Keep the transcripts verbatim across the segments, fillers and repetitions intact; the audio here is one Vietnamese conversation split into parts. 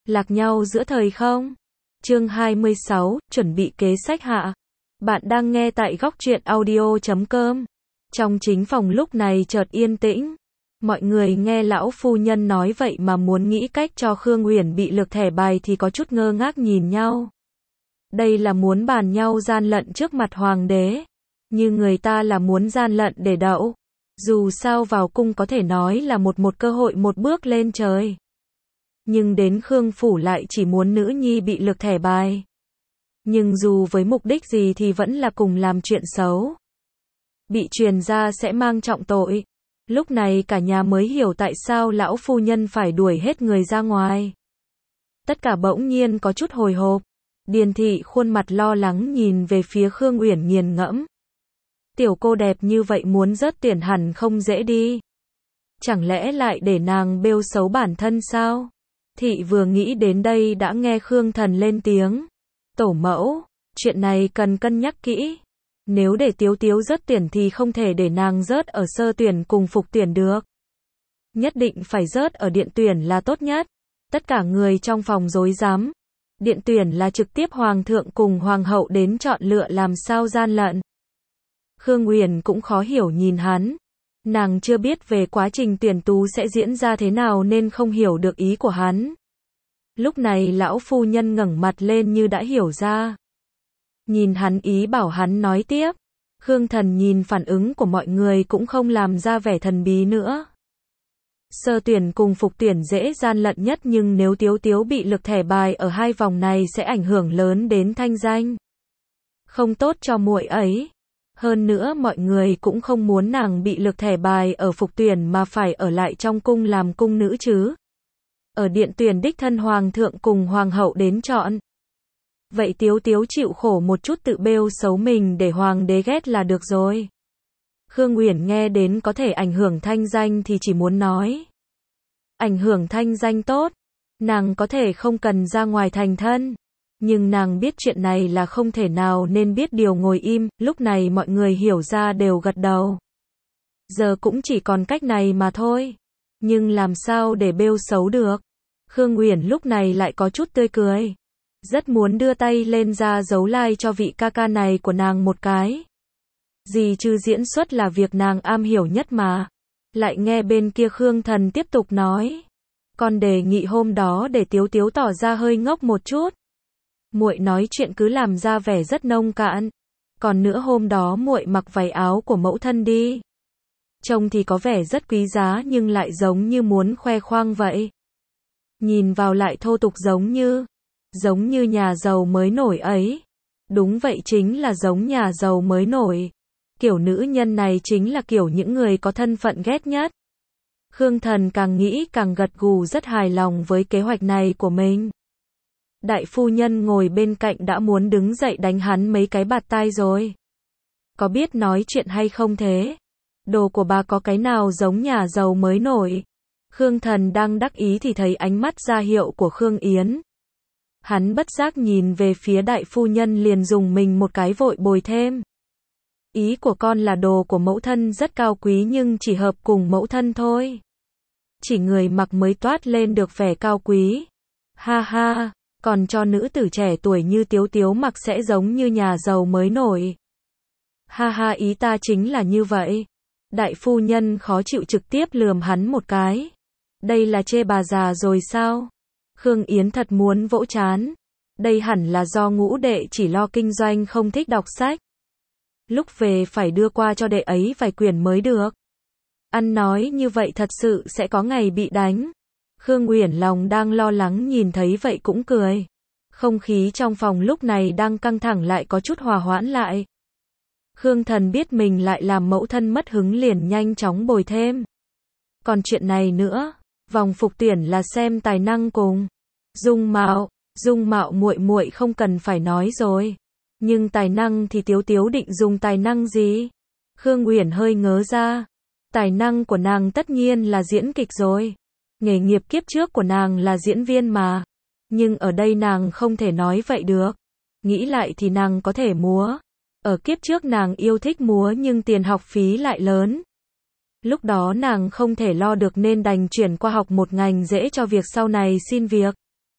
Lạc nhau giữa thời không? Chương hai mươi sáu, chuẩn bị kế sách hạ. Bạn đang nghe tại góc truyện audio chấm com. Trong chính phòng lúc này chợt yên tĩnh. Mọi người nghe lão phu nhân nói vậy mà muốn nghĩ cách cho Khương Uyển bị lược thẻ bài thì có chút ngơ ngác nhìn nhau. Đây là muốn bàn nhau gian lận trước mặt hoàng đế. Như người ta là muốn gian lận để đậu. Dù sao vào cung có thể nói là một một cơ hội một bước lên trời. Nhưng đến Khương Phủ lại chỉ muốn nữ nhi bị lược thẻ bài. Nhưng dù với mục đích gì thì vẫn là cùng làm chuyện xấu. Bị truyền ra sẽ mang trọng tội. Lúc này cả nhà mới hiểu tại sao lão phu nhân phải đuổi hết người ra ngoài. Tất cả bỗng nhiên có chút hồi hộp. Điền thị khuôn mặt lo lắng nhìn về phía Khương Uyển nghiền ngẫm. Tiểu cô đẹp như vậy muốn rớt tiền hẳn không dễ đi. Chẳng lẽ lại để nàng bêu xấu bản thân sao? Thị vừa nghĩ đến đây đã nghe Khương Thần lên tiếng. Tổ mẫu, chuyện này cần cân nhắc kỹ. Nếu để Tiếu Tiếu rớt tuyển thì không thể để nàng rớt ở sơ tuyển cùng phục tuyển được. Nhất định phải rớt ở điện tuyển là tốt nhất. Tất cả người trong phòng rối rắm. Điện tuyển là trực tiếp hoàng thượng cùng hoàng hậu đến chọn lựa làm sao gian lận. Khương Uyển cũng khó hiểu nhìn hắn. Nàng chưa biết về quá trình tuyển tú sẽ diễn ra thế nào nên không hiểu được ý của hắn. Lúc này lão phu nhân ngẩng mặt lên như đã hiểu ra. Nhìn hắn ý bảo hắn nói tiếp. Khương Thần nhìn phản ứng của mọi người cũng không làm ra vẻ thần bí nữa. Sơ tuyển cùng phục tuyển dễ gian lận nhất nhưng nếu Tiếu Tiếu bị lược thẻ bài ở hai vòng này sẽ ảnh hưởng lớn đến thanh danh. Không tốt cho muội ấy. Hơn nữa mọi người cũng không muốn nàng bị lược thẻ bài ở phục tuyển mà phải ở lại trong cung làm cung nữ chứ. Ở điện tuyển đích thân hoàng thượng cùng hoàng hậu đến chọn. Vậy Tiếu Tiếu chịu khổ một chút tự bêu xấu mình để hoàng đế ghét là được rồi. Khương Uyển nghe đến có thể ảnh hưởng thanh danh thì chỉ muốn nói. Ảnh hưởng thanh danh tốt. Nàng có thể không cần ra ngoài thành thân. Nhưng nàng biết chuyện này là không thể nào nên biết điều ngồi im, lúc này mọi người hiểu ra đều gật đầu. Giờ cũng chỉ còn cách này mà thôi. Nhưng làm sao để bêu xấu được? Khương Uyển lúc này lại có chút tươi cười. Rất muốn đưa tay lên ra giấu like cho vị ca ca này của nàng một cái. Gì chứ diễn xuất là việc nàng am hiểu nhất mà. Lại nghe bên kia Khương Thần tiếp tục nói. Con đề nghị hôm đó để Tiếu Tiếu tỏ ra hơi ngốc một chút. Muội nói chuyện cứ làm ra vẻ rất nông cạn. Còn nữa hôm đó muội mặc váy áo của mẫu thân đi. Trông thì có vẻ rất quý giá nhưng lại giống như muốn khoe khoang vậy. Nhìn vào lại thô tục giống như, giống như nhà giàu mới nổi ấy. Đúng vậy chính là giống nhà giàu mới nổi. Kiểu nữ nhân này chính là kiểu những người có thân phận ghét nhất. Khương Thần càng nghĩ càng gật gù rất hài lòng với kế hoạch này của mình. Đại phu nhân ngồi bên cạnh đã muốn đứng dậy đánh hắn mấy cái bạt tai rồi. Có biết nói chuyện hay không thế? Đồ của bà có cái nào giống nhà giàu mới nổi? Khương Thần đang đắc ý thì thấy ánh mắt ra hiệu của Khương Yến. Hắn bất giác nhìn về phía đại phu nhân liền dùng mình một cái vội bồi thêm. Ý của con là đồ của mẫu thân rất cao quý nhưng chỉ hợp cùng mẫu thân thôi. Chỉ người mặc mới toát lên được vẻ cao quý. Ha ha, còn cho nữ tử trẻ tuổi như Tiếu Tiếu mặc sẽ giống như nhà giàu mới nổi. Ha ha, ý ta chính là như vậy. Đại phu nhân khó chịu trực tiếp lườm hắn một cái. Đây là chê bà già rồi sao? Khương Yến thật muốn vỗ trán. Đây hẳn là do ngũ đệ chỉ lo kinh doanh không thích đọc sách. Lúc về phải đưa qua cho đệ ấy vài quyển mới được. Ăn nói như vậy thật sự sẽ có ngày bị đánh. Khương Uyển lòng đang lo lắng nhìn thấy vậy cũng cười. Không khí trong phòng lúc này đang căng thẳng lại có chút hòa hoãn lại. Khương Thần biết mình lại làm mẫu thân mất hứng liền nhanh chóng bồi thêm. Còn chuyện này nữa, vòng phục tuyển là xem tài năng cùng dung mạo, dung mạo muội muội không cần phải nói rồi. Nhưng tài năng thì Tiếu Tiếu định dùng tài năng gì? Khương Uyển hơi ngớ ra. Tài năng của nàng tất nhiên là diễn kịch rồi. Nghề nghiệp kiếp trước của nàng là diễn viên mà. Nhưng ở đây nàng không thể nói vậy được. Nghĩ lại thì nàng có thể múa. Ở kiếp trước nàng yêu thích múa nhưng tiền học phí lại lớn. Lúc đó nàng không thể lo được nên đành chuyển qua học một ngành dễ cho việc sau này xin việc.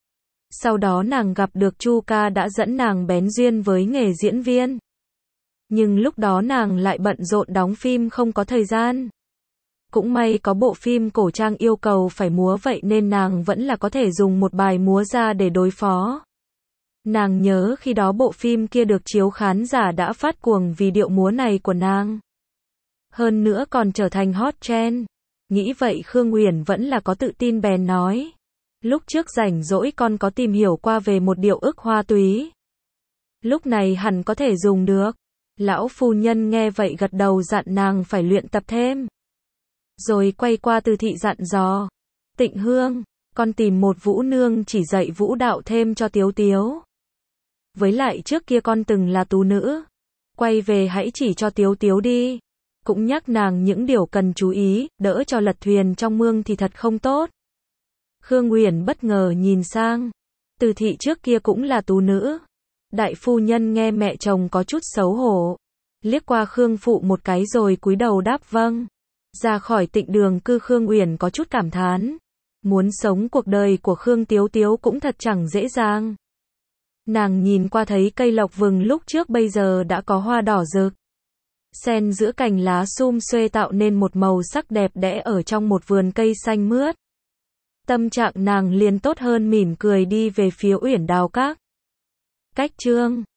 Sau đó nàng gặp được Chu ca đã dẫn nàng bén duyên với nghề diễn viên. Nhưng lúc đó nàng lại bận rộn đóng phim không có thời gian. Cũng may có bộ phim cổ trang yêu cầu phải múa vậy nên nàng vẫn là có thể dùng một bài múa ra để đối phó. Nàng nhớ khi đó bộ phim kia được chiếu khán giả đã phát cuồng vì điệu múa này của nàng. Hơn nữa còn trở thành hot trend. Nghĩ vậy Khương Uyển vẫn là có tự tin bèn nói. Lúc trước rảnh rỗi con có tìm hiểu qua về một điệu ức hoa túy. Lúc này hẳn có thể dùng được. Lão phu nhân nghe vậy gật đầu dặn nàng phải luyện tập thêm. Rồi quay qua Từ thị dặn dò. Tịnh Hương, con tìm một vũ nương chỉ dạy vũ đạo thêm cho Tiếu Tiếu. Với lại trước kia con từng là tú nữ. Quay về hãy chỉ cho Tiếu Tiếu đi. Cũng nhắc nàng những điều cần chú ý, đỡ cho lật thuyền trong mương thì thật không tốt. Khương Uyển bất ngờ nhìn sang. Từ thị trước kia cũng là tú nữ. Đại phu nhân nghe mẹ chồng có chút xấu hổ. Liếc qua Khương phụ một cái rồi cúi đầu đáp vâng. Ra khỏi Tịnh Đường cư Khương Uyển có chút cảm thán. Muốn sống cuộc đời của Khương Tiếu Tiếu cũng thật chẳng dễ dàng. Nàng nhìn qua thấy cây lộc vừng lúc trước bây giờ đã có hoa đỏ rực. Xen giữa cành lá sum xuê tạo nên một màu sắc đẹp đẽ ở trong một vườn cây xanh mướt. Tâm trạng nàng liền tốt hơn mỉm cười đi về phía Uyển Đào Các. Cách chương